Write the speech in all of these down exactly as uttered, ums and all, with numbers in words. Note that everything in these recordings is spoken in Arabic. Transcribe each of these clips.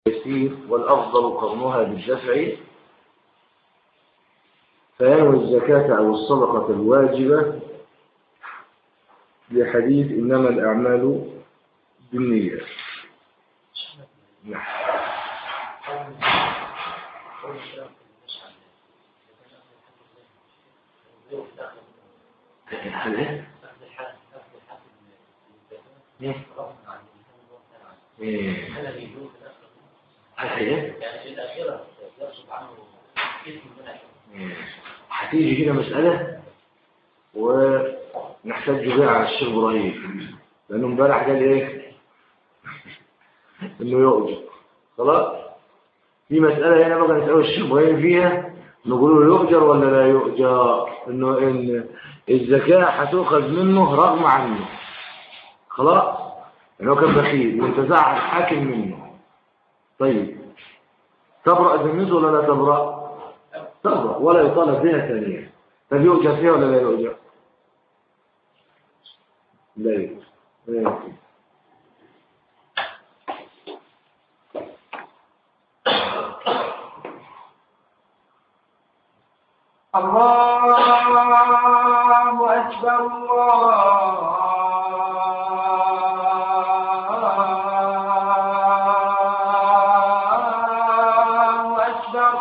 يسير والأفضل قرنها بالدفع فينوي الزكاة أو الصدقة الواجبة لحديث إنما الأعمال بالنيات. نعم. هل هتيجي كده مسألة ونحتاج بها على الشيخ إبراهيم لأنه امبارح قال إيه إنه يؤجر. خلاص في مسألة هنا بقى نسأل الشيخ إبراهيم فيها، نقول له يؤجر ولا لا يؤجر؟ إنه إن الزكاة هتؤخذ منه رغم عنه. خلاص إنه كان بخيل وانتزعها الحاكم منه. طيب تبرأ ذمته ولا لا تبرأ؟ تبرأ ولا يطالب بها ثانية. طب يؤجر فيها ولا لا يؤجر؟ لا يؤجر. لا يؤجر. الله أكبر الله أكبر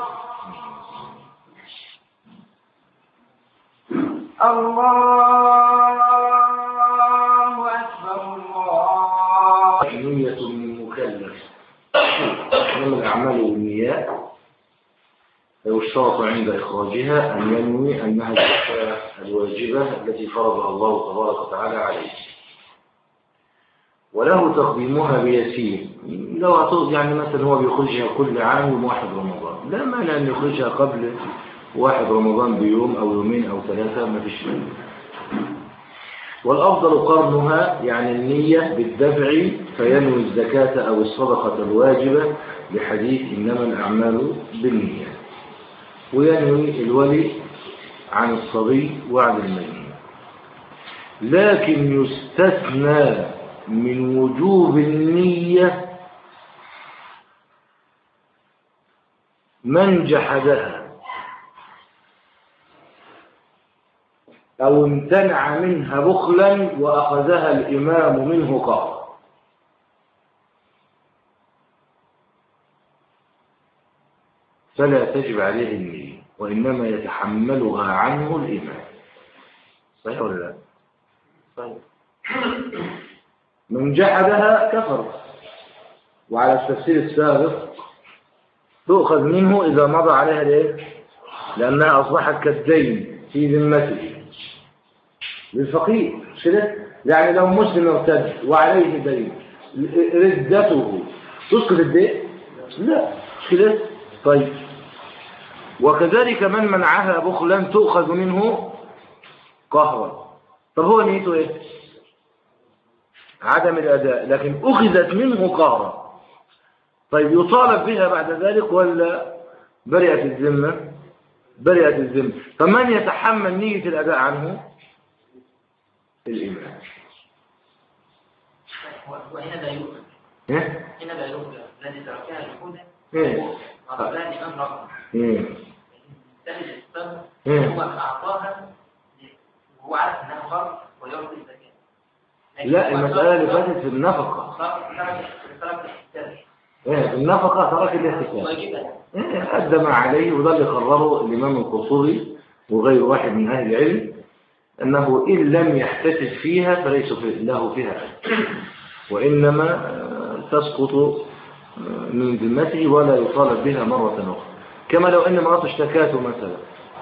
الله أكبر الله. نية المكلف من الأعمال والنيات ويشترط عند إخراجها أن ينوي أنها الزكاة الواجبة التي فرضها الله تبارك وتعالى عليه، وله تقديمها بيسير. لو أعطوه يعني مثلا هو بيخرجها كل عام يوم واحد رمضان، لا مانع أن يخرجها قبل واحد رمضان بيوم أو يومين أو ثلاثة، ما فيش مانع. والأفضل قرنها يعني النية بالدفع فينوي الزكاة أو الصدقة الواجبة لحديث إنما الأعمال بالنيات، وينوي الولي عن الصبي وعن المجنون. لكن يستثنى من وجوب النية من جحدها أو امتنع منها بخلا وأخذها الإمام منه قهرا. فلا تجب عليه النية وإنما يتحملها عنه الإمام. صحيح ولا لا؟ صحيح. من جحدها كفر، وعلى التفسير السابق تؤخذ منه إذا مضى عليها ليه؟ لأنها أصبحت كالدين في ذمته للفقير. كده يعني لو مسلم ارتد وعليه دين ردته تسقط الدين؟ لا كده. طيب وكذلك من منعها بخلا تؤخذ منه قهرا. طب هو نيته ايه؟ عدم الأداء، لكن أخذت منه قهرا. طيب يطالب بها بعد ذلك ولا برئت الذمة؟ برئت الذمة. فمن يتحمل نية الأداء عنه؟ الإمام. وهنا لا يؤخذ. إيه؟ هنا لا يؤخذ. الذي تركها الحدة إيه؟ قبلان أم رقم. إيه؟ تجد السبب إيه؟ هو أعطاها وهو عارف أنها فرض ويرضي الزكاة. لا المسألة اللي فاتت في النفقة. إيه في النفقة ترك الاحتساب. إيه أدى ما عليه، وده اللي قرره الإمام القرطبي وغير واحد من أهل العلم أنه إن لم يحتسب فيها فليس له فيها أجر، وإنما تسقط من ذمته ولا يطالب بها مرة أخرى. كما لو أن مراته اشتكاته مثلا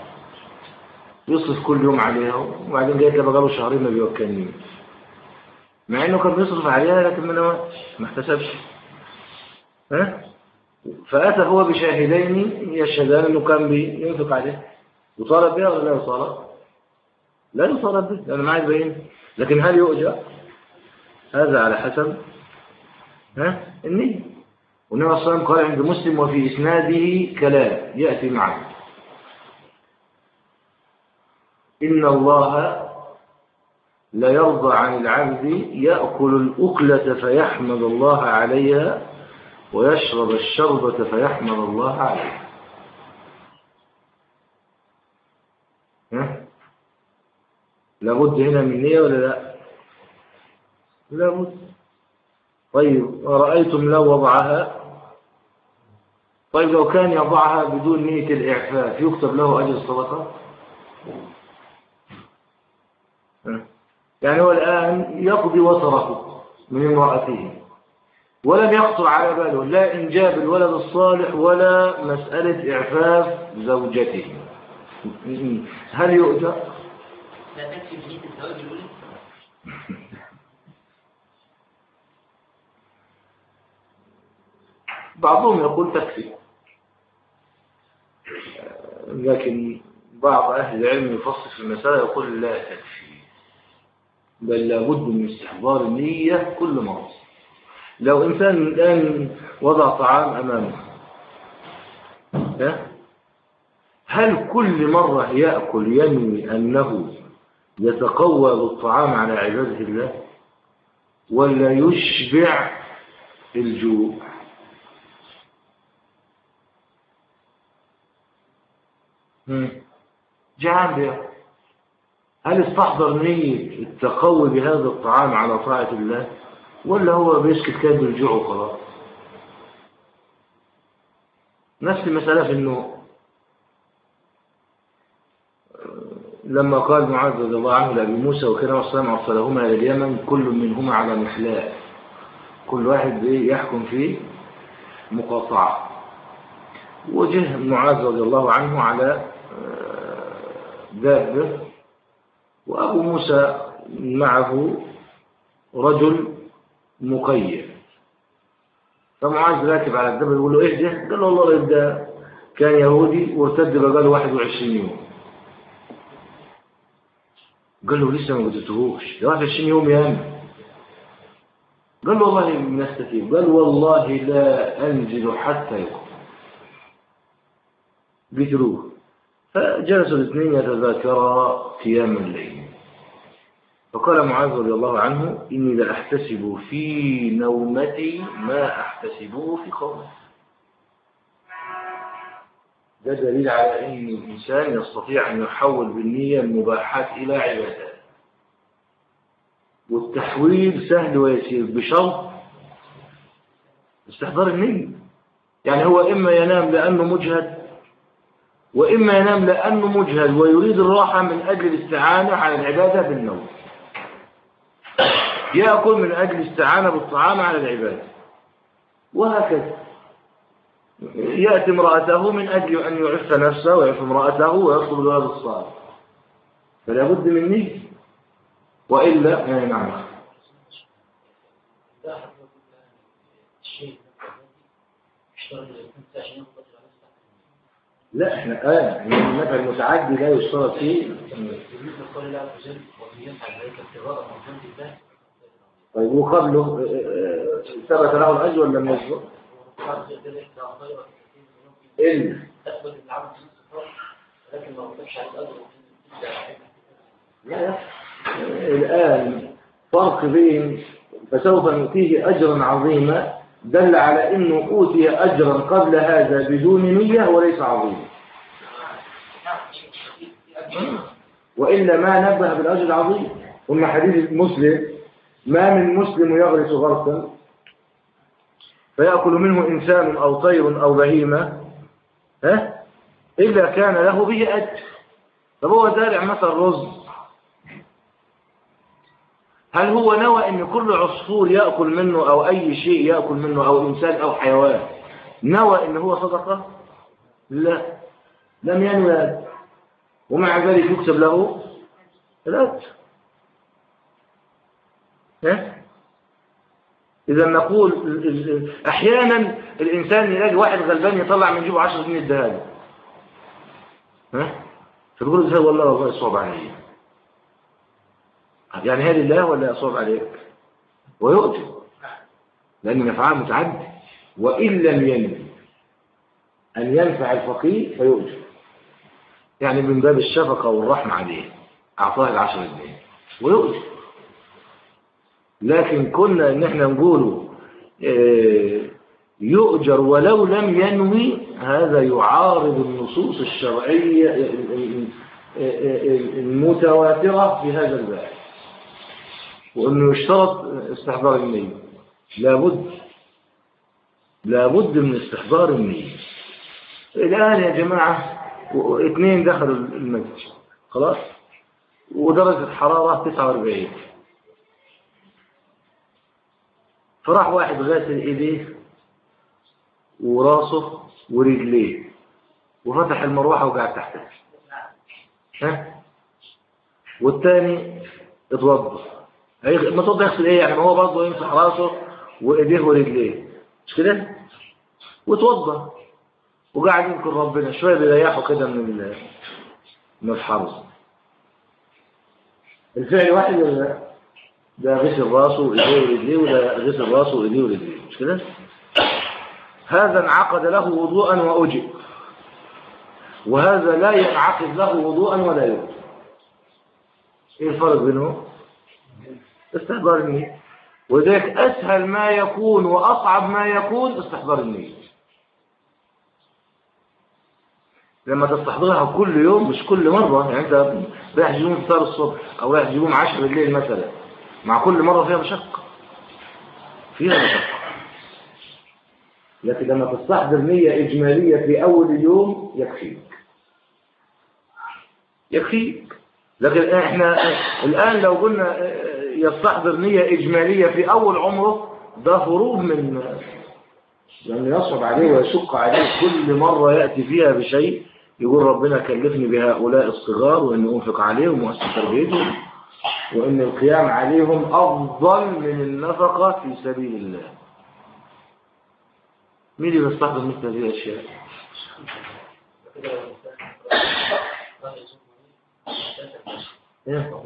يصرف كل يوم عليها وبعدين جاءت لما قالوا شهرين ما بيوكلنيش، مع انه كان بيصرف عليها لكن ما ما احتسبش. ها فاتى هو بشاهدين يشهدان انه كان بينفق عليها، يطالب بها ولا لا يطالب؟ لا يطالب بها لأنه ما عايز يبين. لكن هل يؤجر؟ هذا على حسب ها النية. والنبي صلى الله عليه وسلم قال عند مسلم وفي إسناده كلام يأتي معه: إن الله لا يرضى عن العبد يأكل الأكلة فيحمد الله عليها ويشرب الشربة فيحمد الله عليه. ها؟ لابد هنا من نية ولا لا؟ لابد. طيب أرأيتم لو وضعها، طيب لو كان يضعها بدون نية الإعفاف يكتب له أجر الصدقة؟ يعني هو الآن يقضي وتره من امرأته ولم يخطر على باله لا إنجاب الولد الصالح ولا مسألة إعفاف زوجته، هل يؤجر؟ لا تكفي بنية الزواج الأولى؟ بعضهم يقول تكفي، لكن بعض أهل العلم يفصل في المسألة يقول لا تكفي، بل لابد من استحضار النية كل مرة. لو إنسان الآن وضع طعام أمامه، هل كل مرة يأكل ينوي أنه يتقوى بالطعام على عبادة الله ولا يشبع الجوع؟ جعان بيه، هل استحضر نية التقوي بهذا الطعام على طاعة الله ولا هو بيسكت كاد الجوع وخلاص؟ نفس المسألة في النوم. لما قال معاذ رضي الله عنه لأبي موسى وكان والسلام أرسلهما إلى اليمن كل منهما على مخلاء، كل واحد يحكم فيه مقاطعة، وجه معاذ رضي الله عنه على دابة وأبو موسى معه رجل مقيد، فمعاذ راكب على الدابة يقول له إيه ده؟ قال له والله ده كان يهودي وارتد بقاله واحد وعشرين يوم. قال له لسه ما قلتهوش، ده واحد وعشرين يوم يا أمي. قال له والله نستفيد، قال والله لا أنزل حتى يقوم. بيتروه، فجلسوا الاثنين يتذاكرا قيام الليل، فقال معاذ رضي الله عنه إني لأحتسب في نومتي ما أحتسبه في قومي. ده دليل على أن الإنسان يستطيع أن يحول بالنية المباحات إلى عبادات، والتحويل سهل ويسير بشرط استحضار النية. يعني هو إما ينام لأنه مجهد وإما ينام لأنه مجهد ويريد الراحة من أجل الاستعانة على العبادة بالنوم، يأكل من أجل الاستعانة بالطعام على العبادة، وهكذا. يأتي امرأته من أجل أن يعف نفسه ويعف امرأته ويطلب الولد الصالح، فلا بد من نية، وإلا يعني نعم. لا احنا آه النفع المتعدي لا يشترط فيه. طيب وقبله ثبت له الأجر ولا لم يثبت؟ إلا لا الآن فرق بين فسوف نؤتيه أجرا عظيما دل على أنه أوتي أجرا قبل هذا بدون نية وليس عظيما، وإلا ما نبه بالأجر العظيم. قلنا حديث مسلم ما من مسلم يغرس غرسا فيأكل منه إنسان أو طير أو بهيمة ها إلا كان له به أجر. طب هو زارع مثلا رز، هل هو نوى أن كل عصفور يأكل منه أو أي شيء يأكل منه أو إنسان أو حيوان نوى أن هو صدقة؟ لا، لم ينوي هذا، ومع ذلك يكتب له الأجر. إذا نقول أحيانا الإنسان يلاقي واحد غلبان يطلع من جيبه عشر جنيه الذهب، ها فتقول له والله والله يصعب علي، يعني هذه الله ولا يصعب عليك؟ ويؤتي لأن نفعها متعدد، وإن لم ينوي أن ينفع الفقير فيؤتي، يعني من باب الشفقة والرحمة عليه أعطاه العشر جنيه ويؤتي. لكن كنا ان احنا نقوله إيه يؤجر ولو لم ينوي، هذا يعارض النصوص الشرعية المتواترة في هذا الباب، وأنه يشترط استحضار النية. لابد لابد من استحضار النية. الآن يا جماعة اثنين دخلوا المسجد خلاص، ودرجة الحرارة تسعة وأربعين، فراح واحد غاسل ايديه وراسه ورجليه وفتح المروحة وقعد تحتها، ها؟ والتاني اتوضى. ما توضى يغسل ايه يعني؟ ما هو برضه يمسح راسه وايديه ورجليه مش كده، واتوضى وقاعد يذكر ربنا شويه بيريحوا كده من من الحر. الفعل واحد ولا لا؟ ده غسل راسه وايديه ورجليه، وده غسل راسه وايديه ورجليه مش كده. هذا انعقد له وضوءا واجب، وهذا لا ينعقد له وضوءا ولا يوجب. ايه الفرق بينهم؟ استحضار النية. وذلك اسهل ما يكون واصعب ما يكون استحضار النية. لما تستحضرها كل يوم مش كل مرة، يعني انت رايح تجيبهم فطار الصبح او رايح تجيبهم عشاء بالليل مثلا، مع كل مرة فيها مشقة فيها مشقة. لكن لما تستحضر نية إجمالية في أول اليوم يكفيك يكفيك. لكن احنا الآن لو قلنا يستحضر نية إجمالية في أول عمره، ده هروب من لأنه يصعب عليه ويشق عليه كل مرة يأتي فيها بشيء يقول ربنا كلفني بهؤلاء الصغار وإن أنفق عليهم وأسس تربيتهم وإن القيام عليهم أفضل من النفقة في سبيل الله. مين اللي بيستحضر مثل هذه الأشياء؟ ايه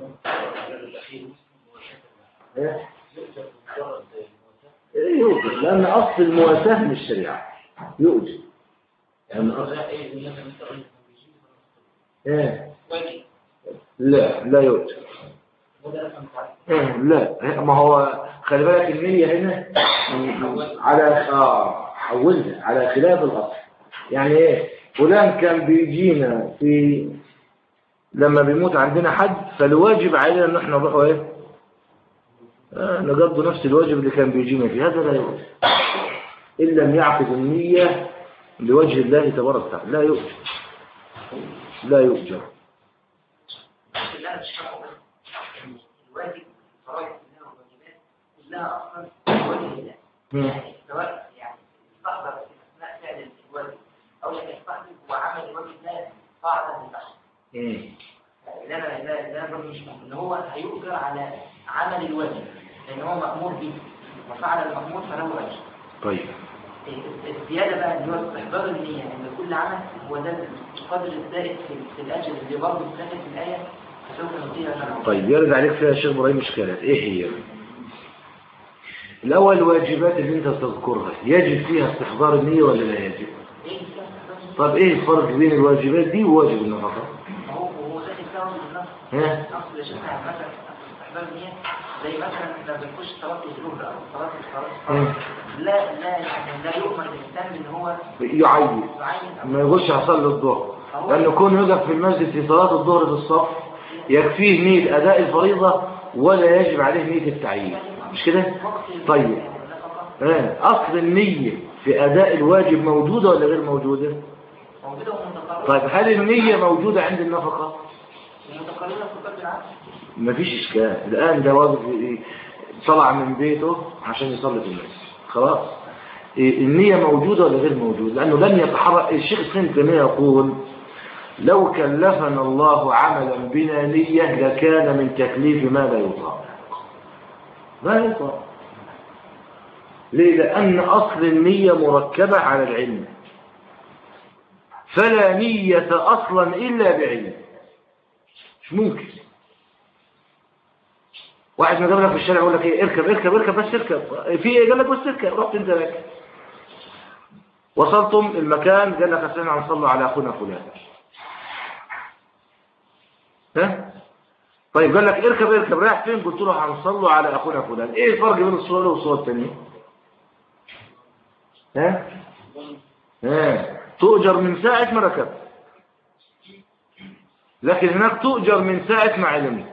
ايه ايه يوجد، لأن أصل المواساة من الشريعة يوجد يعني أصل ايه لا لا يوجد ايه لا. ما هو خلي بالك النية هنا على اه حولها على خلاف الأصل. يعني ايه؟ فلان كان بيجينا في لما بيموت عندنا حد، فالواجب علينا ان احنا نروح ايه آه نقضي نفس الواجب اللي كان بيجينا فيه. هذا لا يوجد إن لم يعقد النية لوجه الله تبارك وتعالى. لا يوجد لا يوجد. الواجب فرائض الله والواجبات كلها اصلا وجه الله، سواء يعني استحضر في اثناء فعل الواجب او لم يستحضر وعمل الواجب لا قاعده للبحث. لا لا لا لا مش ان هو هيؤجر على عمل الواجب لان هو مأمور به وفعل المأمور فله اجر. طيب الزياده بقى اللي هو استحضار النيه ان كل عمل هو ده القدر الزائد في الاجر اللي برضه اتكلم في الايه. طيب يرد عليك فيها الشيخ ابراهيم اشكالات. ايه هي؟ الاول الواجبات اللي انت تذكرها يجب فيها استحضار النية ولا لا يجب؟ طب ايه الفرق بين الواجبات دي وواجب النفقة؟ هو هو ده التساوي بالنص. ها اصل يا شيخ مثلا استحضار النية زي مثلا لما بنخش صلاه الظهر او صلاه الفرض لا لا يعني لا يؤمن الانسان ان هو يعين ما يقولش هصلي الظهر، لانه كون يقف في المسجد في صلاه الظهر في الصف يكفيه نية أداء الفريضة ولا يجب عليه نية التعيين مش كده؟ طيب آه. أصل النية في أداء الواجب موجودة ولا غير موجودة؟ موجودة ومتقربة. طيب هل النية موجودة عند النفقة؟ ومتقربة في قلب العبد. مفيش إشكال. الآن ده واقف طلع من بيته عشان يصلي في المسجد خلاص، النية موجودة ولا غير موجودة؟ لأنه لن يتحرك. الشيخ ابن تيمية يقول لو كلفنا الله عملا بنا نية لكان من تكليف ما لا يطاق. لا يطاق ليه؟ لأن أصل النية مركبة على العلم، فلا نية أصلا إلا بعلم. مش ممكن واحد ما جاب لك في الشارع يقول لك ايه اركب اركب اركب بس اركب في ايه قال لك بس اركب، رحت انت لك وصلتم المكان قال لك اصلنا هنصلوا على اخونا فلان. ها طيب قال لك اركب اركب رايح فين؟ قلت له هنصلوا على اخونا فلان. ايه الفرق بين الصوره والصوره الثانيه؟ ها ها تؤجر من ساعة ما ركبت، لكن هناك تؤجر من ساعة ما علمت،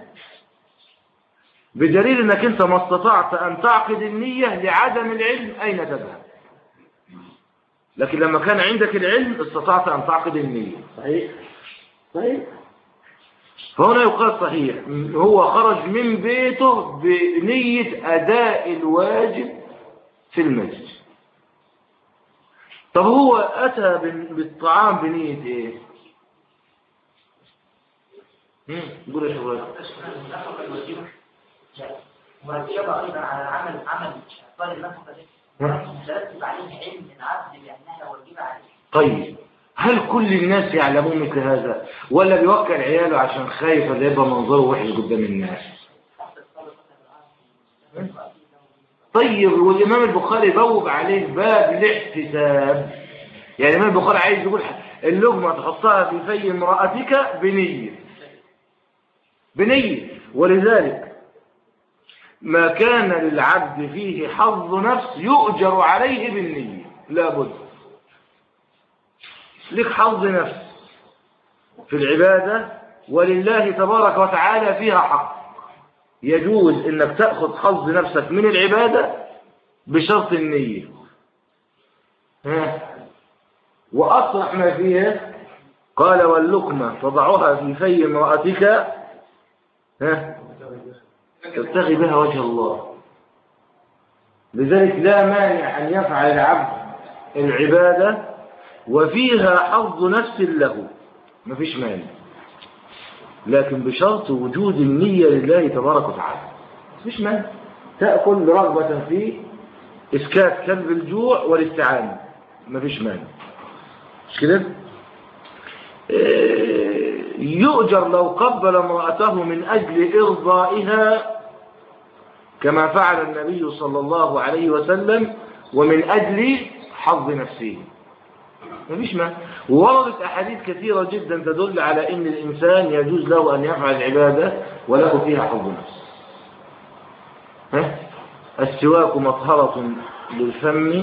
بدليل انك انت ما استطعت ان تعقد النية لعدم العلم اين تذهب، لكن لما كان عندك العلم استطعت ان تعقد النية. صحيح صحيح. فهنا يقال صحيح هو خرج من بيته بنية اداء الواجب في المسجد. طب هو اتى بالطعام بنية ايه؟ قول يا شباب. مرتبة أيضا على عمل عمل طالب النفقة دي ترتب عليه علم العبد بأنها واجبة عليه. طيب هل كل الناس يعلمون مثل هذا ولا بيوكل عياله عشان خايف اللي يبقى منظره وحش قدام الناس؟ طيب والإمام البخاري بوب عليه باب الاحتساب، يعني الإمام البخاري عايز يقول اللقمة تحطها في في امرأتك بنية بنية، ولذلك ما كان للعبد فيه حظ نفس يؤجر عليه بالنية، لابد لك حظ نفس في العبادة ولله تبارك وتعالى فيها حق، يجوز انك تأخذ حظ نفسك من العبادة بشرط النية. ها وأصرح ما فيها قال واللقمة تضعها في في امرأتك ها تبتغي بها وجه الله. لذلك لا مانع أن يفعل العبد العبادة وفيها حظ نفس له، ما فيش مانع، لكن بشرط وجود النية لله تبارك وتعالى. ما فيش مانع تأكل رغبة في إسكات كلب الجوع والاستعانة، ما فيش مانع، مش كده؟ يؤجر لو قبل امرأته من أجل إرضائها كما فعل النبي صلى الله عليه وسلم ومن أجل حظ نفسه، مفيش ما. ووردت أحاديث كثيرة جدا تدل على أن الإنسان يجوز له أن يفعل العبادة وله فيها حظ نفس. ها؟ السواك مطهرة للفم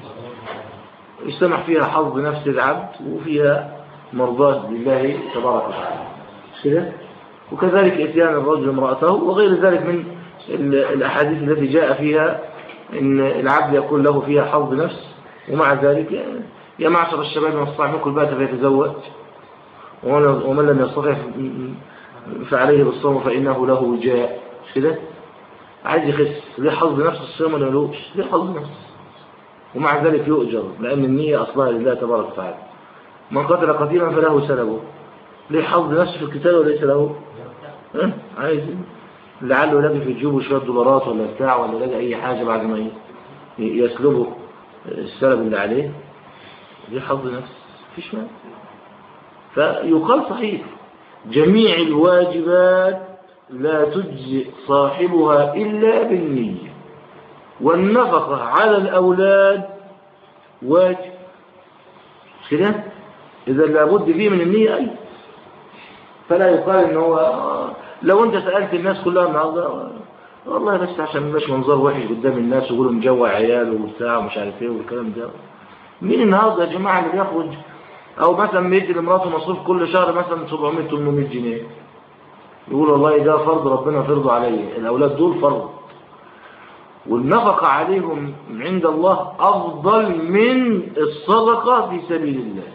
يسمح فيها حظ نفس العبد وفيها مرضاة لله تبارك وتعالى كده. وكذلك اتيان الرجل امرأته وغير ذلك من الأحاديث التي جاء فيها ان العبد يكون له فيها حظ نفس. ومع ذلك يا معشر الشباب من استطاع منكم الباءة فيتزوج ومن لم يستطع فعليه بالصوم فإنه له وجاء كده. عايز يخس ليه حظ نفس الصيام ولا لهوش؟ ليه حظ نفس، ومع ذلك يؤجر لأن النية أصلها لله تبارك وتعالى. من قتل قتيلا فله سلبه، ليه حظ نفسه في الكتاب وليس له ها؟ عايز لعله يلاقي في جيبه شوية دولارات ولا بتاع ولا يلاقي أي حاجة بعد ما يسلبه السلب اللي عليه، ليه حظ نفس فيش مال. فيقال صحيح جميع الواجبات لا تجزئ صاحبها إلا بالنية، والنفقة على الأولاد واجب كده، إذا لابد فيه من النية أي. فلا يقال إن هو لو أنت سألت الناس كلها النهارده والله بس عشان مش منظر وحش قدام الناس ويقولوا مجوع عياله وبتاع ومش عارف ايه والكلام ده، مين النهارده يا جماعة اللي بياخد أو مثلا بيدي لمراته مصروف كل شهر مثلا سبعمية ثمانمية جنيه يقول والله ده فرض ربنا فرضه علي، الأولاد دول فرض والنفقة عليهم عند الله أفضل من الصدقة في سبيل الله.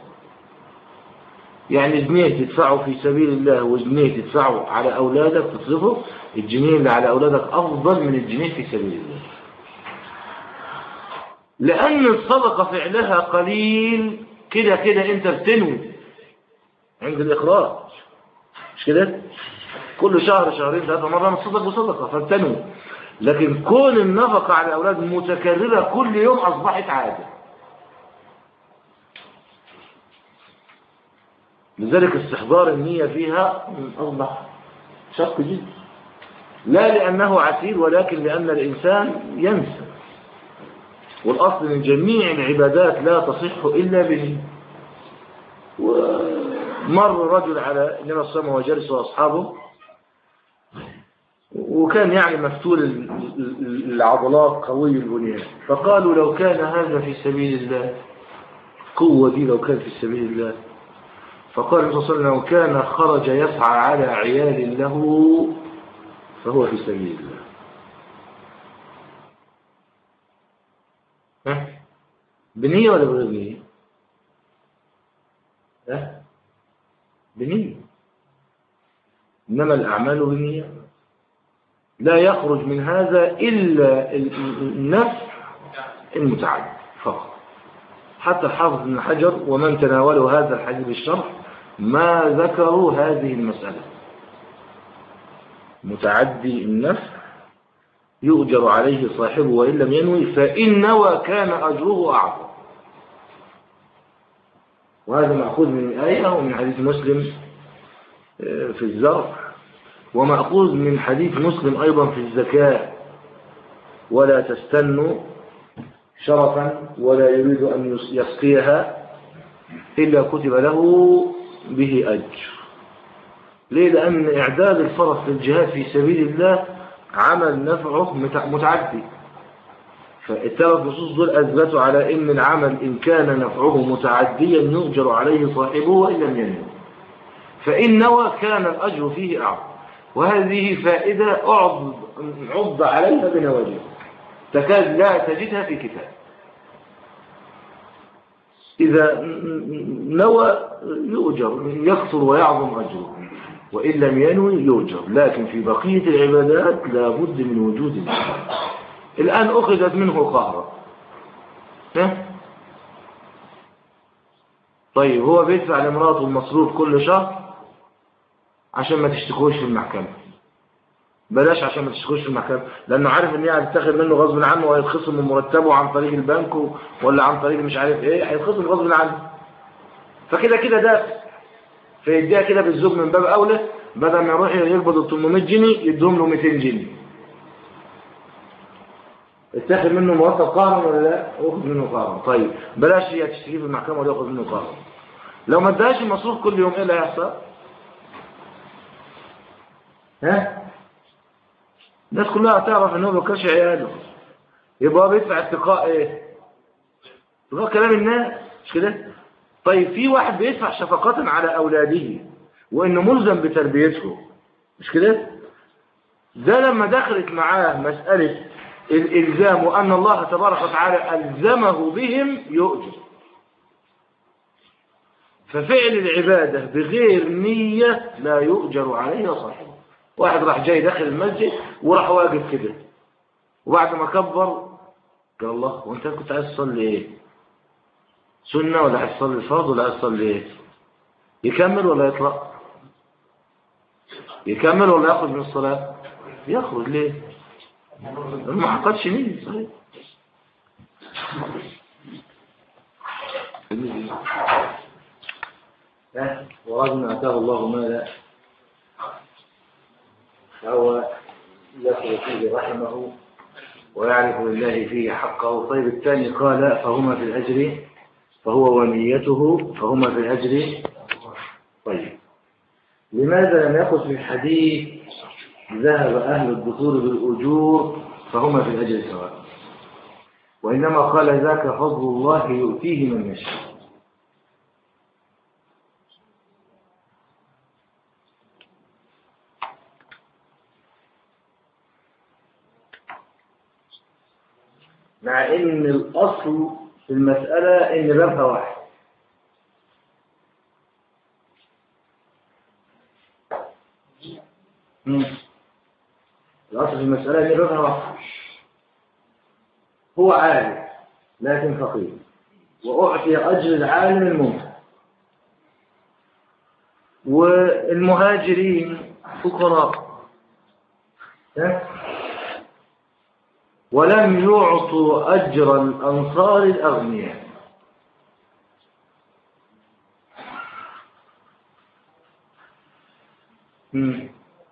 يعني جنيه تدفعه في سبيل الله وجنيه تدفعه على أولادك تصرفه، الجنيه اللي على أولادك أفضل من الجنيه في سبيل الله، لأن الصدقة فعلها قليل كده كده أنت بتنوي عند الإخراج مش كده؟ كل شهر شهرين ثلاثة مرة نصدق بصدقة فبتنوي، لكن كون النفقة على الأولاد متكررة كل يوم أصبحت عادة. لذلك استحضار النية فيها أصبح شق جدا، لا لأنه عسير ولكن لأن الإنسان ينسى، والأصل من جميع العبادات لا تصح إلا به. ومر رجل على النبي صلى الله عليه وسلم وجلس وأصحابه وكان يعني مفتول العضلات قوي البنيان، فقالوا لو كان هذا في سبيل الله، قوة دي لو كان في سبيل الله، فقال الرسول صلى الله عليه وسلم لو كان خرج يسعى على عيال له فهو في سبيل الله. ها؟ بنية ولا بغير نية؟ ها؟ بنية، إنما الأعمال بالنية، لا يخرج من هذا إلا النفع المتعدي فقط. حتى الحافظ بن حجر ومن تناولوا هذا الحديث بالشرح ما ذكروا هذه المسألة. متعدي النفع يؤجر عليه صاحبه وإن لم ينوي، فإن نوى كان أجره أعظم. وهذا مأخوذ من الآية ومن حديث مسلم في الزرع، ومأخوذ من حديث مسلم أيضا في الزكاة: ولا تستنوا شرفا ولا يريد أن يسقيها إلا كتب له به أجر. ليه؟ لأن إعداد الفرس للجهاد في سبيل الله عمل نفعه متعدي، فالثلاث نصوص دول أثبتوا على إن العمل إن كان نفعه متعديا يؤجر عليه صاحبه وإن لم ينوي، فإن نوى كان الأجر فيه أعظم. وهذه فائدة أعض عض عليها بنواجذ تكاد لا تجدها في كتاب. إذا نوى يؤجر، يكثر ويعظم أجره، وإن لم ينوي يؤجر. لكن في بقية العبادات لا بد من وجود النية. الآن أخذت منه قهرة، طيب هو بيدفع لمراته المصروف كل شهر عشان ما تشتكوش في المحكمة. بلاش عشان ما تشتكوش في المحكمة، لأنه عارف إن هي هتتاخد منه غصب عنه وهيتخصم من مرتبه عن طريق البنك ولا عن طريق مش عارف إيه، هيتخصم غصب عنه. فكده كده ده فيديها كده بالزوج من باب أولى، بدل ما يروح يقبض ثمانمائة جنيه يدوم له مئتين جنيه. اتاخد منه مرتب قهرا ولا لا؟ اخذ منه قهرا. طيب بلاش هي تشتكي في المحكمة ولا ياخذ منه قهرا. لو ما اداش المصروف كل يوم ايه اللي هيحصل؟ ها؟ الناس كلها هتعرف ان هو ما بيكرش عياله، يبقى بيدفع اتقاء ايه؟ اتقاء كلام الناس، مش كده؟ طيب في واحد بيدفع شفقة على اولاده وانه ملزم بتربيته، مش كده؟ ده لما دخلت معاه مسألة الإلزام وأن الله تبارك وتعالى ألزمه بهم يؤجر. ففعل العبادة بغير نية لا يؤجر عليه صاحبه. واحد راح جاي داخل المسجد وراح واقف كده، وبعد ما كبر قال الله وانت كنت عايز تصلي ايه؟ سنة ولا عايز تصلي الفرض ولا عايز تصلي ايه؟ يكمل ولا يطلع؟ يكمل ولا يخرج من الصلاة؟ يخرج. ليه؟ ما حقدش نية. صحيح. ورجل أتاه الله مالا فهو يصل فيه رحمه ويعرف لله فيه حقه. طيب الثاني قال فهما في الأجر، فهو ونيته فهما في الأجر. طيب لماذا لم يقل في الحديث ذهب أهل الدخول بالأجور فهما في الأجر سواء، وإنما قال ذاك فضل الله يؤتيه من يشاء؟ مع إن الأصل في المسألة إن بابها واحد. الأصل في المسألة إن بابها واحد. هو عالم لكن فقير، وأعطي أجر العالم الممتع، والمهاجرين فقراء ولم يعطوا أجر الأنصار الأغنياء. امم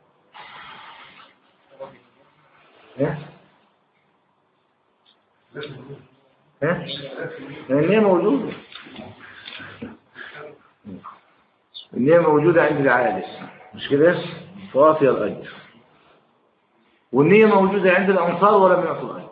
ها ها لأن هي موجودة، إن هي موجودة عند العالم، مش كده؟ فواطي الأجر. والنية موجودة عند الأنصار ولم يعطوا الأجر.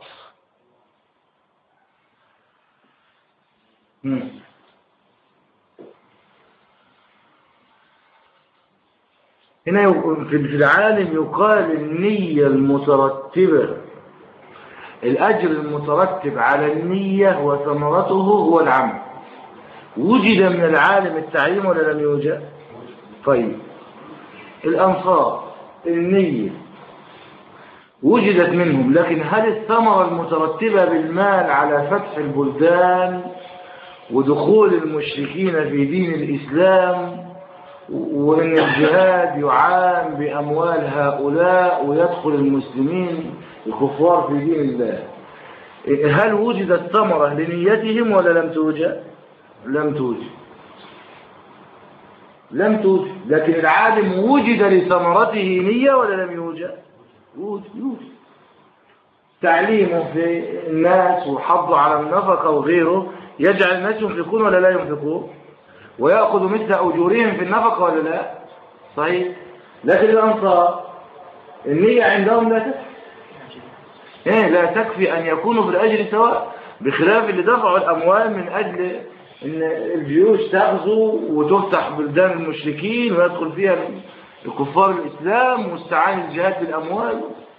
هنا في العالم يقال النية المترتبة، الأجر المترتب على النية وثمرته هو العمل. وجد من العالم التعليم ولا لم يوجد؟ طيب الأنصار النية وجدت منهم، لكن هل الثمرة المترتبة بالمال على فتح البلدان ودخول المشركين في دين الإسلام وأن الجهاد يعان بأموال هؤلاء ويدخل المسلمين الكفار في دين الله، هل وجدت ثمرة لنيتهم ولا لم توجد؟ لم توجد لم توجد لكن العالم وجد لثمرته نية ولا لم يوجد؟ يوجد يوجد تعليمه في الناس وحضه على النفقة وغيره يجعل الناس ينفقون ولا لا ينفقون، ويأخذ مثل أجورهم في النفقة ولا لا؟ صحيح. لكن الأنصار النية عندهم لا تكفي، إيه لا تكفي أن يكونوا في الأجر سواء، بخلاف اللي دفعوا الأموال من أجل أن الجيوش تغزو وتفتح بلدان المشركين ويدخل فيها الكفار الإسلام واستعان الجهاد بالأموال.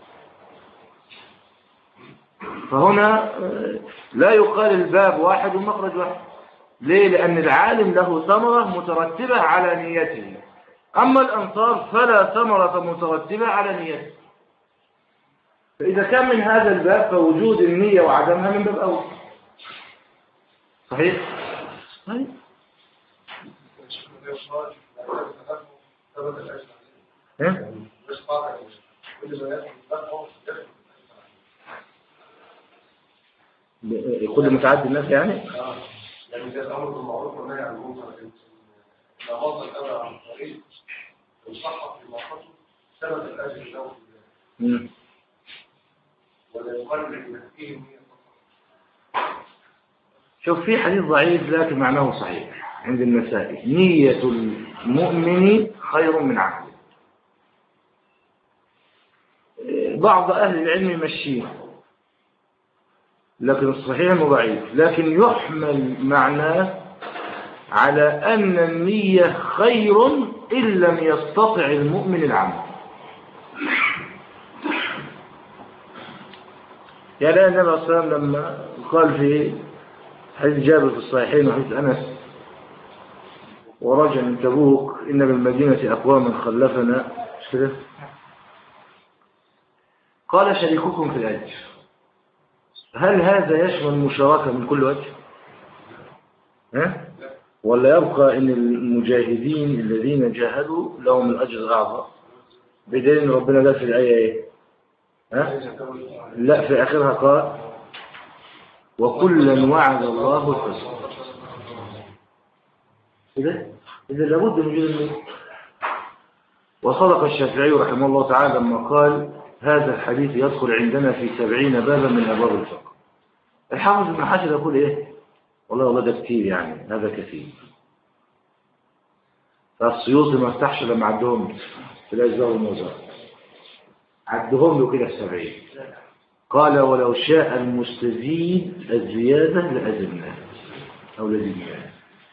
فهنا لا يقال الباب واحد والمخرج واحد. ليه؟ لأن العالم له ثمرة مترتبة على نيته، أما الأنصار فلا ثمرة مترتبة على نيته. فإذا كان من هذا الباب فوجود النية وعدمها من باب أول. صحيح؟ صحيح. إيه؟ كل متعدي الناس يعني؟ اه يعني ده الامر بالمعروف والنهي عن المنكر. لو غض الامر عن الطريق وصحح في موقفه ثبت الاجر له في ذلك ولا يقال ان فيه نيه. شوف في حديث ضعيف لكن معناه صحيح عند النسائي: نية المؤمن خير من عمله. بعض أهل العلم يمشيه لكن الصحيح انه ضعيف، لكن يحمل معناه على أن النية خير إن لم يستطع المؤمن العمل. يعني النبي صلى الله عليه وسلم لما قال في حديث جابر في الصحيحين وحديث أنس: ورجع من تبوك إن بالمدينة أقواما خلفنا، قال شريككم في الأجر. هل هذا يشمل المشاركة من كل وجه؟ ها؟ ولا يبقى أن المجاهدين الذين جاهدوا لهم الأجر الأعظم؟ بدليل أن ربنا لا في الآية إيه؟ ها؟ لا في آخرها قال: وكلا وعد الله الحسنى. إذا إذا لابد من وجود النية. وصدق الشافعي رحمه الله تعالى لما قال: هذا الحديث يدخل عندنا في سبعين بابا من أبواب الفقه. الحافظ ابن حجر يقول إيه؟ والله والله ده كتير، يعني هذا كثير. فالسيوطي ما افتحش لما عدهم في الأجزاء والموضوع، عدهم له كده السبعين. قال: ولو شاء المستزيد الزيادة لأزمناه أو لزمناه.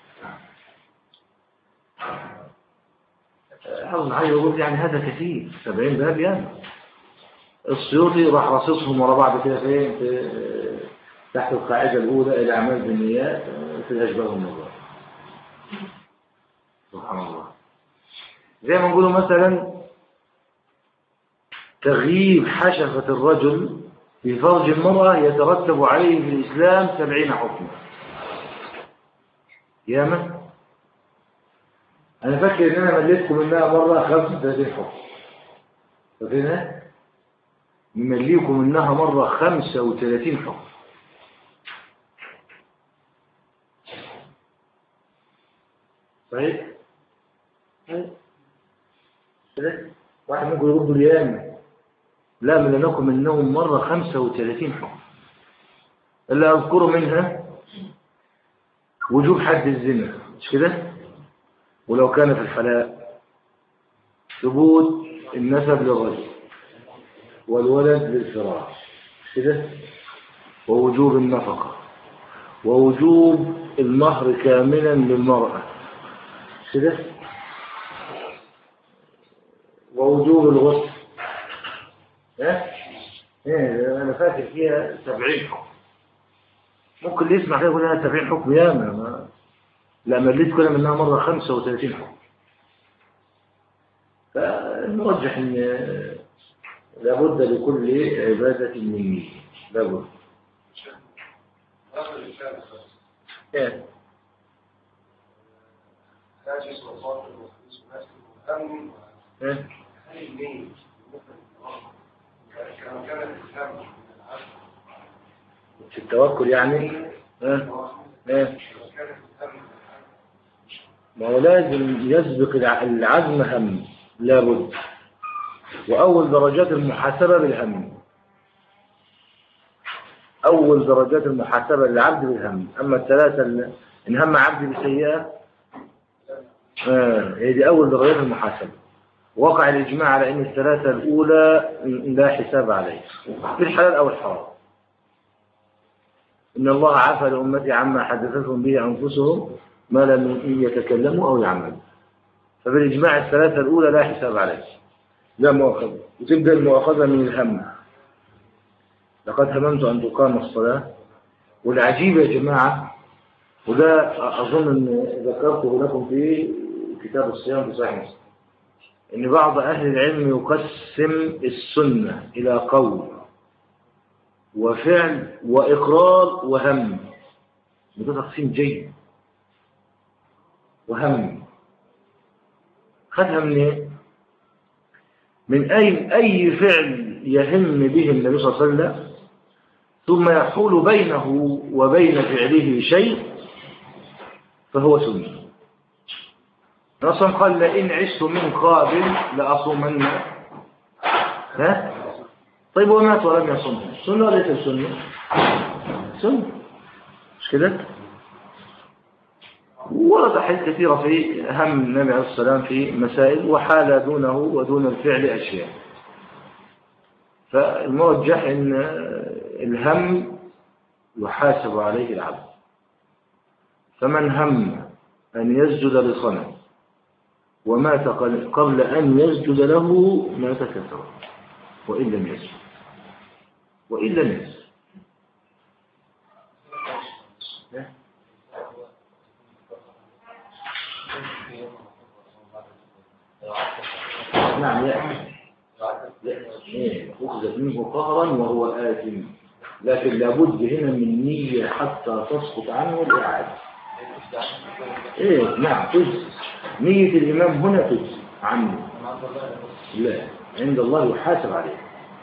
الحافظ ابن حجر يقول يعني هذا كثير، سبعين باب يعني. السيوطي راح رصصهم ورا بعض كده فين في تحت القاعدة الأولى: الأعمال بالنيات في الأشباه والنظر. سبحان الله. زي ما نقولوا مثلا تغييب حشفة الرجل في فرج المرأة يترتب عليه في الإسلام سبعين حكم. ياما أنا فاكر إن أنا مليتكم منها مرة خمسة وثلاثين حكم. فاكرينها؟ نمليكم منها مرة خمسة وثلاثين حكم. صحيح؟ صحيح؟ واحد ممكن يرد اليامة: لا من لكم منهم مرة خمسة وثلاثين حكم. اللي أذكره منها وجوب حد الزنا، مش كده؟ ولو كان في الحلال ثبوت النسب للرجل، والولد للفراش كده، ووجوب النفقة، ووجوب المهر كاملا للمرأة كده، ووجوب الغسل. ها ايه انا فاكر فيها سبعين حكم. ممكن اللي يسمع كده يقول لها سبعين حكم ياما، ما لا مليت كلها منها مرة خمسة وثلاثين حكم. فالمرجح ان لابد لكل عبادة من نية، لابد. ايه ايه في التوكل يعني. ايه ايه ما هو لازم يسبق العزم هم، لابد. وأول درجات المحاسبة بالهم، أول درجات المحاسبة للعبد بالهم. أما الثلاثة إن هم عبد بسيئة آه هي دي أول درجات المحاسبة. وقع الإجماع على أن الثلاثة الأولى لا حساب عليه في الحلال أو الحرام. إن الله عفى لأمتي عما حدثتهم به أنفسهم ما لم يتكلموا أو يعملوا. فبالإجماع الثلاثة الأولى لا حساب عليه، لا مؤاخذة. وتبدأ المؤاخذة من الهم. لقد هممت أن تقام الصلاة. والعجيب يا جماعة، وده أظن أن ذكرته لكم في كتاب الصيام في صحيح مسلم، أن بعض أهل العلم يقسم السنة إلى قول وفعل وإقرار وهم. ده تقسيم جيد. وهم خدها من من أي أي فعل يهم به النبي صلى الله عليه وسلم ثم يحول بينه وبين فعله شيء فهو سنة. أصلا قال لئن عشت من قابل لأصومن. ها طيب ومات ولم يصم، سنة ولا ليس سنة؟ سنة مش كده؟ ورد أحاديث كثيرة في هم النبي عليه الصلاة والسلام في مسائل، وحال دونه ودون الفعل أشياء. فالمرجح أن الهم يحاسب عليه العبد. فمن هم أن يسجد لصنم ومات قبل أن يسجد له مات كفر وإن لم يسجد، وإن لم يسجد. نعم يأتي أخذت منه قهرا وهو آثم، لكن لابد هنا من نية حتى تسقط عنه الإعادة. إيه نعم تجزي نية الإمام هنا تجزي عنه. لا عند الله يحاسب عليه.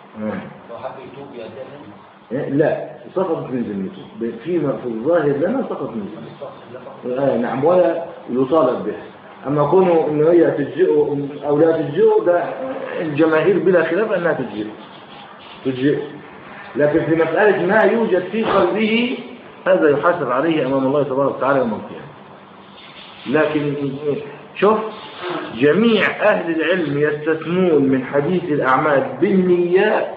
لا سقطت من ذمته فيما في الظاهر لنا سقط من ذمته. آه نعم ولا يطالب به. أما كونه إنه هي تجزئه أو لا تجزئه ده الجماهير بلا خلاف أنها تجزئه تجزئه، لكن في مسألة ما يوجد في قلبه هذا يحاسب عليه أمام الله تبارك وتعالى يوم القيامة. لكن شوف جميع أهل العلم يستثنون من حديث الأعمال بالنيات،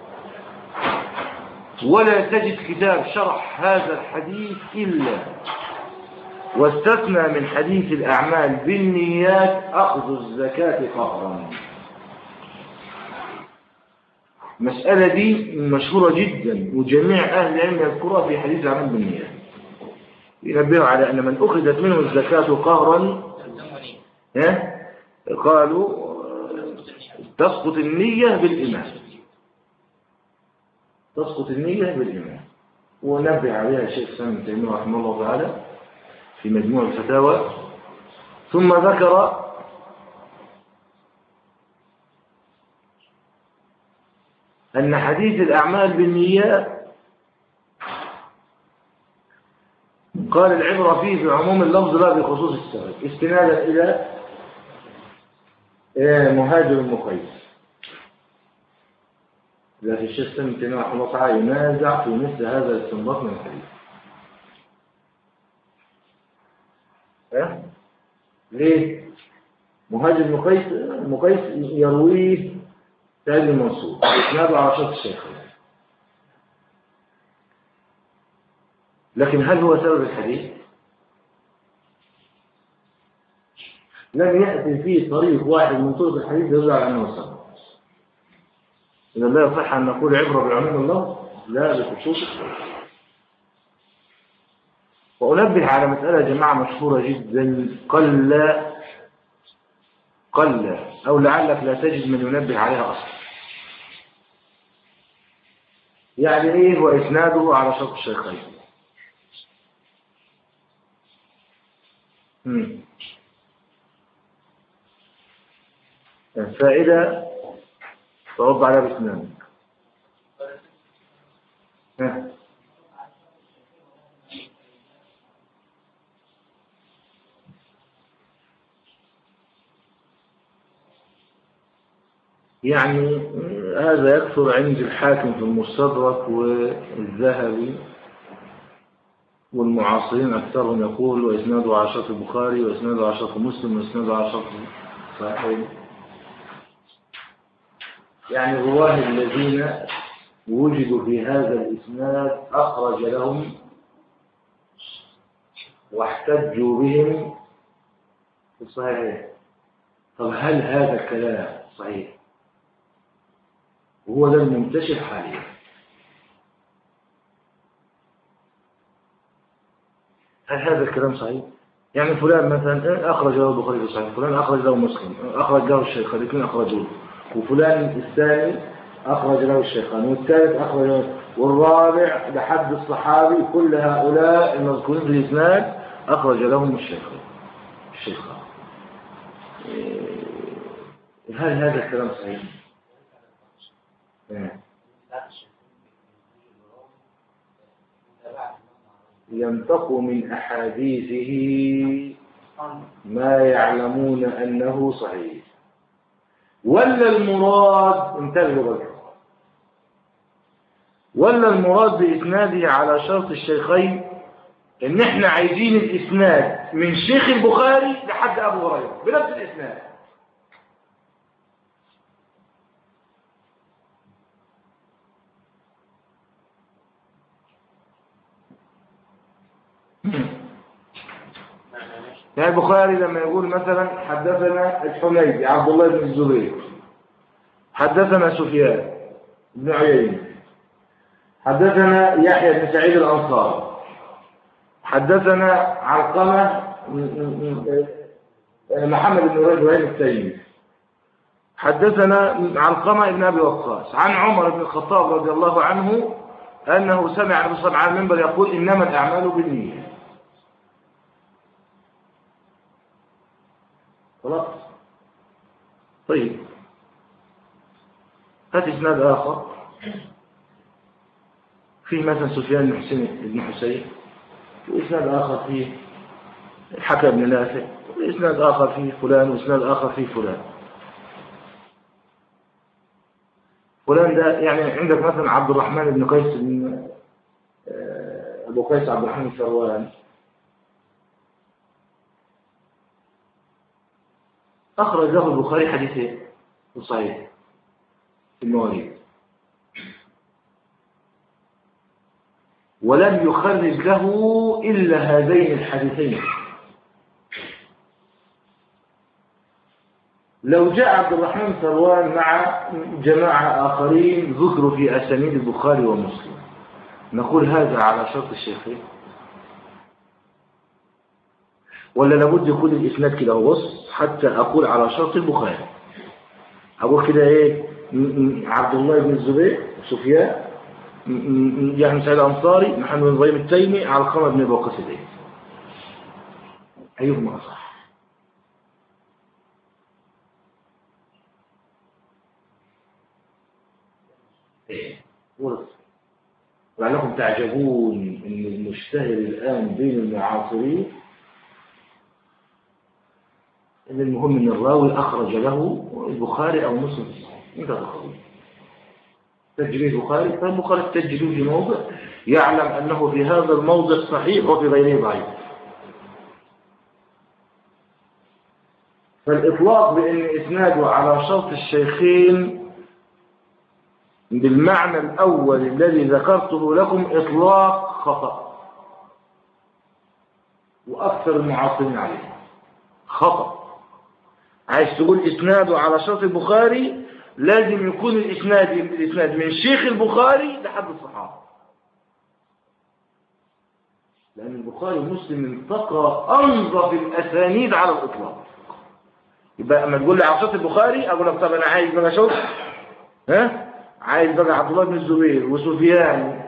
ولا تجد كتاب شرح هذا الحديث إلا واستثنى من حديث الأعمال بالنيات أخذ الزكاة قهرا. المسألة دي مشهورة جدا وجميع أهل العلم يذكرها في حديث الأعمال بالنيات، ينبهوا على أن من أخذت منه الزكاة قهرا قالوا تسقط النية بالإمام، تسقط النية بالإمام. ونبه عليها الشيخ الإسلام ابن تيمية رحمه الله تعالى في مجموع الفتاوى. ثم ذكر أن حديث الأعمال بالنيات قال العبرة فيه بعموم اللفظ لا بخصوص السبب، استنادا إلى مهاجر المقيس. لكن الشيخ الإسلام ابن تيمية رحمه الله تعالى ينازع في مثل هذا الاستنباط من الحديث. ها؟ ليه؟ مهاجر المقيس المقيس يرويه سعيد المنصور إسناده على شرط الشيخين. لكن هل هو سبب الحديث؟ لم يأتي فيه طريق واحد من طرق الحديث يدل على أنه سبب. إذا لا يصح أن نقول عبرة بعموم اللفظ لا بخصوص السبب. وأنبه على مسألة يا جماعة مشهورة جدا قل قل أو لعلك لا تجد من ينبه عليها أصلا. يعني إيه وإسناده على شرط الشيخين؟ الفائدة ترد عليها بإسنادك. يعني هذا يكثر عند الحاكم في المستدرك والذهبي والمعاصرين أكثرهم يقول وإسناده على شرط البخاري وإسناده على شرط مسلم وإسناده على شرط صحيح. يعني الرواه الذين وجدوا في هذا الإسناد أخرج لهم واحتجوا بهم في الصحيح. طب هل هذا الكلام صحيح؟ وهو ده المنتشر حاليا. هل هذا الكلام صحيح؟ يعني فلان مثلا أخرج له البخاري في صحيح، فلان أخرج له مسلم، أخرج له الشيخان الاثنين أخرجوه، وفلان الثاني أخرج له الشيخان، والثالث أخرج له، والرابع لحد الصحابي كل هؤلاء المذكورين في الإسناد أخرج لهم الشيخان. الشيخان. هل هذا الكلام صحيح؟ ينطق من أحاديثه ما يعلمون أنه صحيح. ولا المراد انتبهوا بقى، ولا المراد بإسناده على شرط الشيخين إن إحنا عايزين الإسناد من شيخ البخاري لحد أبو هريرة بنفس الإسناد. يعني البخاري لما يقول مثلا حدثنا الحميدي عبد الله بن الزبير، حدثنا سفيان بن عيينة، حدثنا يحيى بن سعيد الأنصاري، حدثنا علقمة محمد بن إبراهيم التيمي، حدثنا علقمة بن أبي وقاص عن عمر بن الخطاب رضي الله عنه أنه سمع النبي صلى الله عليه وسلم على المنبر يقول إنما الأعمال بالنيات. خلاص. طيب هات إسناد آخر فيه مثلا سفيان بن حسين بن حسين، وإسناد آخر فيه الحكم بن نافع، وإسناد آخر فيه فلان، وإسناد آخر فيه فلان. فلان ده يعني عندك مثلا عبد الرحمن بن قيس بن أبو قيس عبد الرحمن الثروان أخرج له البخاري حديثين صحيح في المواليد، ولم يخرج له إلا هذين الحديثين. لو جاء عبد الرحمن الثروان مع جماعة آخرين ذكروا في أسانيد البخاري ومسلم نقول هذا على شرط الشيخين، ولا لابد يكون الإسناد كده وبص حتى أقول على شرط البخاري أقول كده إيه عبد الله بن الزبير سفيان يعني سعيد الأنصاري محمد بن إبراهيم التيمي علقمة بن أبي وقاص أيهما أصح؟ إيه ورث. لعلكم تعجبون أن المشتهر الآن بين المعاصرين إن المهم أن الراوي أخرج له البخاري أو مسلم. أنت تخرج تجريد البخاري، فالبخاري تجريد في موضع يعلم أنه في هذا الموضع صحيح وفي غيره ضعيف. فالإطلاق بأن إسناده على شرط الشيخين بالمعنى الأول الذي ذكرته لكم إطلاق خطأ، وأكثر المعاصرين عليه خطأ. عايز تقول إسناده على شرط البخاري، لازم يكون الإسناد الإسناد من شيخ البخاري لحد الصحابة، لأن البخاري ومسلم انتقى أنظف الأسانيد على الإطلاق. يبقى أما تقول لي على شرط البخاري أقول لك طب أنا عايز بقى شرط، ها عايز بقى عبد الله بن الزبير وسفيان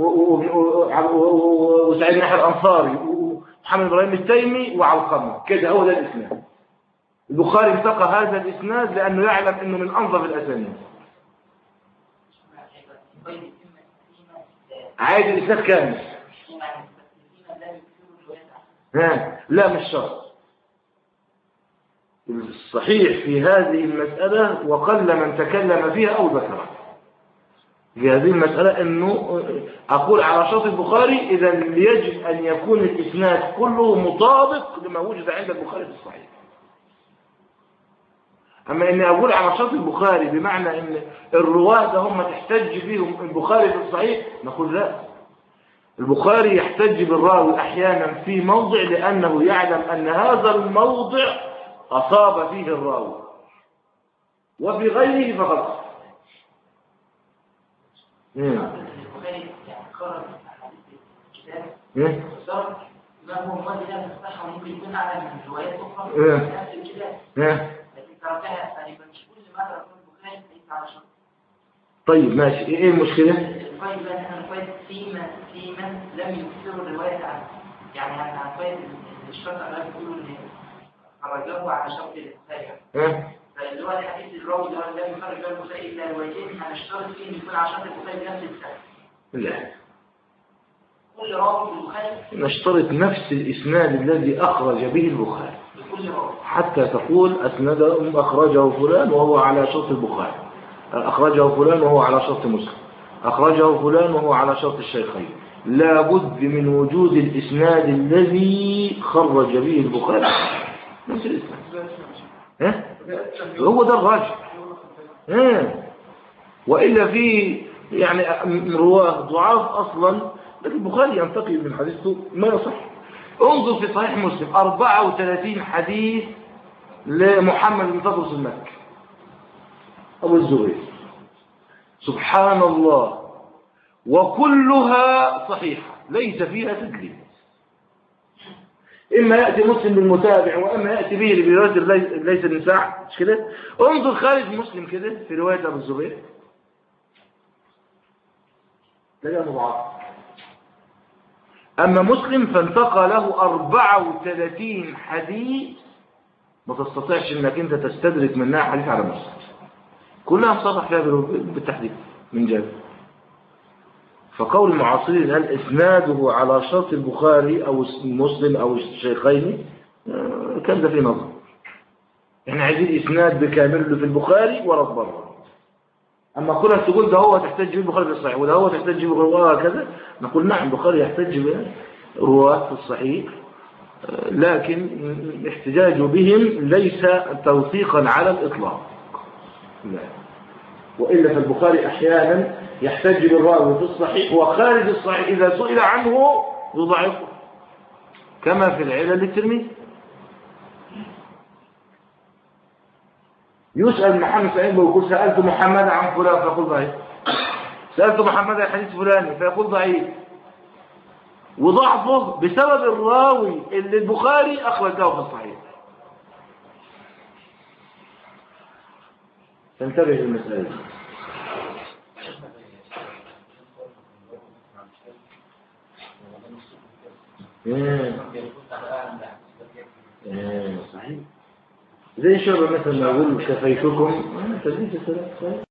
وسعيد ناحي الأنصاري ومحمد إبراهيم التيمي وعلقمة، كده هو ده الإسناد. البخاري انتقى هذا الإسناد لأنه يعلم أنه من أنظف الأسانيد. عايز الإسناد كامل. ها لا مش شرط. الصحيح في هذه المسألة وقل من تكلم فيها أو ذكرها في هذه المسألة أنه أقول على شرط البخاري إذا يجب أن يكون الإسناد كله مطابق لما وجد عند البخاري في الصحيح. أما إني أقول على شرط البخاري بمعنى أن الرواة هم تحتج فيهم البخاري في الصحيح، نقول لا. البخاري يحتج بالراوي أحيانا في موضع لأنه يعلم أن هذا الموضع أصاب فيه الراوي، وفي غيره فقط. البخاري يعني قرر الكتاب وصار ما هو مواد لا تصح وممكن يكون أعلى من روايات أخرى في نفس الكتاب، لكن تركها تقريبا مش كل ما ترك البخاري ليس على شرط. طيب ماشي، إيه المشكلة؟ الفايد بقى أنا الفايد فيما فيما لم يكثروا الرواية عنه، يعني أنا الفايد الشرط أنا بقول إن خرجوه على شرط البخاري. فاللي هو الحديث الراوي ده لم يخرج له البخاري الا روايتين، هنشترط فيه ان يكون على شرط البخاري بنفس السند. لا، كل راوي في البخاري نشترط نفس الاسناد الذي اخرج به البخاري لكل راوي، حتى تقول اسنده اخرجه فلان وهو على شرط البخاري، اخرجه فلان وهو على شرط مسلم، اخرجه فلان وهو على شرط الشيخين. لا بد من وجود الاسناد الذي خرج به البخاري نفس الاسناد. ها هو ده الراجح. ها وإلا في يعني رواه ضعاف أصلا، لكن البخاري ينتقي من حديثه ما يصح. انظر في صحيح مسلم أربعة وثلاثين حديث لمحمد بن تدرس المكي أبو الزبير، سبحان الله، وكلها صحيحة ليس فيها تدليس. إما يأتي مسلم بالمتابع وإما يأتي به برواية ليس بن سعد، مش كده؟ انظر خارج مسلم كده في رواية أبو الزبير تلاقيها مضاعفة. أما مسلم فانتقى له أربعة وثلاثين حديث ما تستطيعش إنك أنت تستدرك منها حديث على مسلم، كلها مصرح فيها بالتحديد من جانب. فقول المعاصرين هل إسناده على شرط البخاري أو مسلم أو الشيخين كان ده في نظر. احنا عايزين إسناد بكامله في البخاري ورد بره. أما كلها تقول ده هو تحتاج به البخاري في الصحيح وده هو تحتاج به رواه كذا، نقول نعم البخاري يحتاج به رواه في الصحيح، لكن احتجاج بهم ليس توثيقا على الإطلاق. لا، وإلا فالبخاري أحيانا يحتج بالراوي في الصحيح وخارج الصحيح إذا سئل عنه يضعفه، كما في العلل للترمذي. يسأل محمد سعيد ويقول سألت محمد عن فلان فيقول ضعيف، سألت محمد عن حديث فلان فيقول ضعيف، وضعفه بسبب الراوي اللي البخاري أخرجه في الصحيح. تنتبه للمسألة دي. ايه ايه صحيح، زي شبه مثلا ما اقول كفيتكم تدريس الثلاث